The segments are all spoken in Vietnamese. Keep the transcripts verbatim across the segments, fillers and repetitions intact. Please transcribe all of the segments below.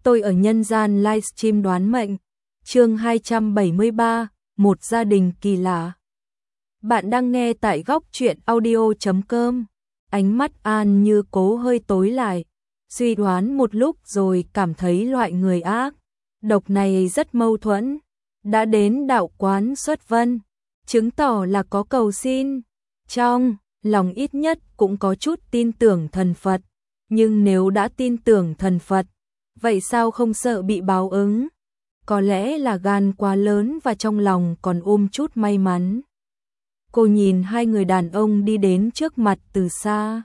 tôi ở nhân gian livestream đoán mệnh, chương hai trăm bảy mươi ba, một gia đình kỳ lạ. Bạn đang nghe tại góc truyện audio chấm com. Ánh mắt An Như Cố hơi tối lại, suy đoán một lúc rồi cảm thấy loại người ác độc này rất mâu thuẫn. Đã đến đạo quán xuất vân, chứng tỏ là có cầu xin. Trong lòng ít nhất cũng có chút tin tưởng thần Phật, nhưng nếu đã tin tưởng thần Phật, vậy sao không sợ bị báo ứng? Có lẽ là gan quá lớn và trong lòng còn ôm chút may mắn. Cô nhìn hai người đàn ông đi đến trước mặt từ xa,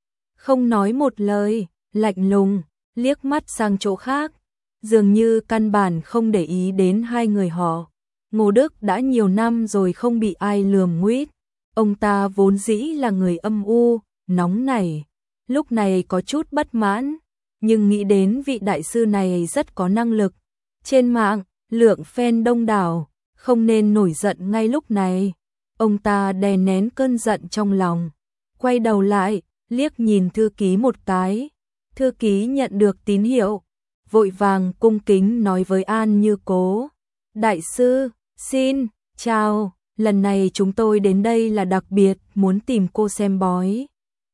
không nói một lời, lạnh lùng, liếc mắt sang chỗ khác, dường như căn bản không để ý đến hai người họ. Ngô Đức đã nhiều năm rồi không bị ai lườm nguýt, ông ta vốn dĩ là người âm u, nóng nảy, lúc này có chút bất mãn, nhưng nghĩ đến vị đại sư này rất có năng lực. Trên mạng, lượng fan đông đảo, không nên nổi giận ngay lúc này. Ông ta đè nén cơn giận trong lòng, quay đầu lại, liếc nhìn thư ký một cái. Thư ký nhận được tín hiệu, vội vàng cung kính nói với An Như Cố: "Đại sư, xin, chào, lần này chúng tôi đến đây là đặc biệt muốn tìm cô xem bói.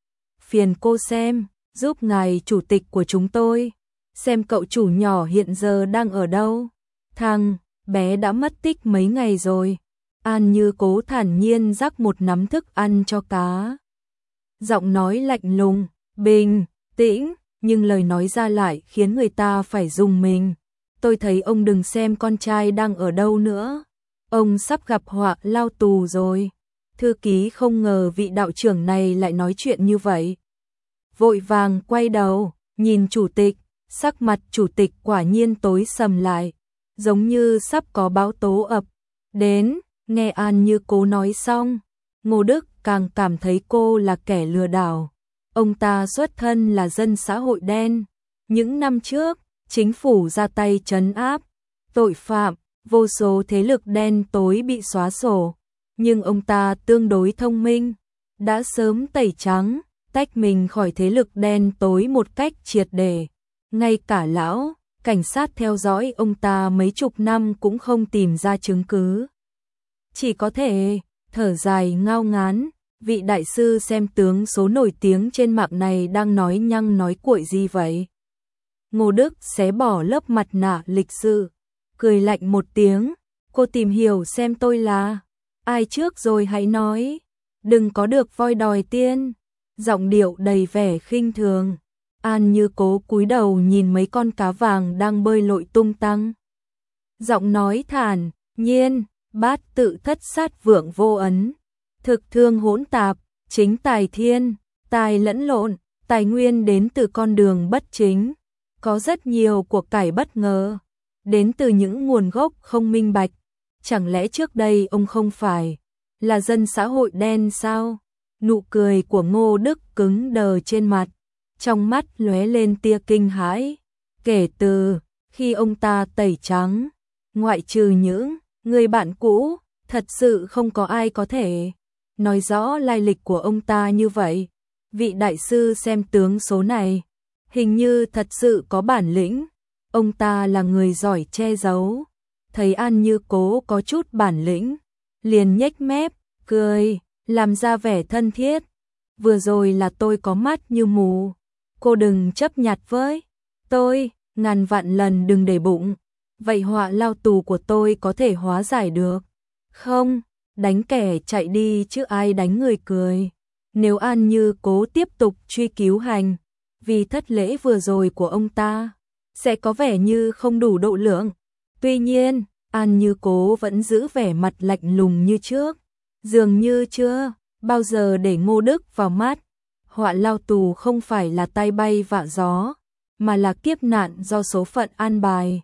Phiền cô xem, giúp ngài chủ tịch của chúng tôi, xem cậu chủ nhỏ hiện giờ đang ở đâu. Thằng bé đã mất tích mấy ngày rồi." An Như Cố thản nhiên rắc một nắm thức ăn cho cá. Giọng nói lạnh lùng, bình tĩnh, nhưng lời nói ra lại khiến người ta phải rùng mình. "Tôi thấy ông đừng xem con trai đang ở đâu nữa. Ông sắp gặp họa lao tù rồi." Thư ký không ngờ vị đạo trưởng này lại nói chuyện như vậy. Vội vàng quay đầu, nhìn chủ tịch, sắc mặt chủ tịch quả nhiên tối sầm lại, giống như sắp có bão tố ập đến. Nghe An Như Cố nói xong, Ngô Đức càng cảm thấy cô là kẻ lừa đảo. Ông ta xuất thân là dân xã hội đen. Những năm trước, chính phủ ra tay trấn áp tội phạm, vô số thế lực đen tối bị xóa sổ. Nhưng ông ta tương đối thông minh, đã sớm tẩy trắng, tách mình khỏi thế lực đen tối một cách triệt để. Ngay cả lão cảnh sát theo dõi ông ta mấy chục năm cũng không tìm ra chứng cứ. Chỉ có thể thở dài ngao ngán, vị đại sư xem tướng số nổi tiếng trên mạng này đang nói nhăng nói cuội gì vậy? Ngô Đức xé bỏ lớp mặt nạ lịch sự, cười lạnh một tiếng: "Cô tìm hiểu xem tôi là ai trước rồi hãy nói, đừng có được voi đòi tiên." Giọng điệu đầy vẻ khinh thường. An Như Cố cúi đầu nhìn mấy con cá vàng đang bơi lội tung tăng. Giọng nói thản nhiên, bát tự thất sát vượng vô ấn, thực thương hỗn tạp, chính tài thiên, tài lẫn lộn, tài nguyên đến từ con đường bất chính. Có rất nhiều của cải bất ngờ, đến từ những nguồn gốc không minh bạch. Chẳng lẽ trước đây ông không phải là dân xã hội đen sao? Nụ cười của Ngô Đức cứng đờ trên mặt, trong mắt lóe lên tia kinh hãi. Kể từ khi ông ta tẩy trắng, ngoại trừ những người bạn cũ, thật sự không có ai có thể nói rõ lai lịch của ông ta như vậy. Vị đại sư xem tướng số này, hình như thật sự có bản lĩnh. Ông ta là người giỏi che giấu. Thấy An Như Cố có chút bản lĩnh, liền nhếch mép, cười, làm ra vẻ thân thiết. "Vừa rồi là tôi có mắt như mù. Cô đừng chấp nhặt với tôi, ngàn vạn lần đừng để bụng. Vậy họa lao tù của tôi có thể hóa giải được không? Đánh kẻ chạy đi chứ ai đánh người cười." Nếu An Như Cố tiếp tục truy cứu hành vì thất lễ vừa rồi của ông ta, sẽ có vẻ như không đủ độ lượng. Tuy nhiên, An Như Cố vẫn giữ vẻ mặt lạnh lùng như trước, dường như chưa bao giờ để Ngô Đức vào mắt. Họa lao tù không phải là tai bay vạ gió, mà là kiếp nạn do số phận an bài,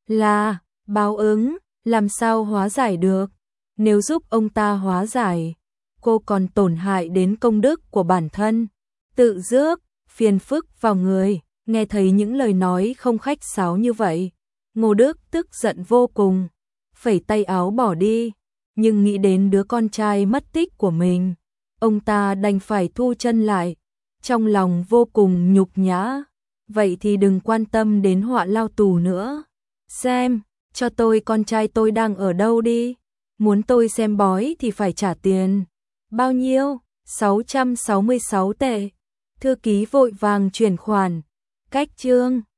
là báo ứng, làm sao hóa giải được? Nếu giúp ông ta hóa giải, cô còn tổn hại đến công đức của bản thân, tự rước phiền phức vào người. Nghe thấy những lời nói không khách sáo như vậy, Ngô Đức tức giận vô cùng, phẩy tay áo bỏ đi. Nhưng nghĩ đến đứa con trai mất tích của mình, ông ta đành phải thu chân lại, trong lòng vô cùng nhục nhã. vậy thì đừng quan tâm đến họa lao tù nữa. Xem, cho tôi con trai tôi đang ở đâu đi. Muốn tôi xem bói thì phải trả tiền. Bao nhiêu? sáu trăm sáu mươi sáu tệ. Thư ký vội vàng chuyển khoản. Cách chương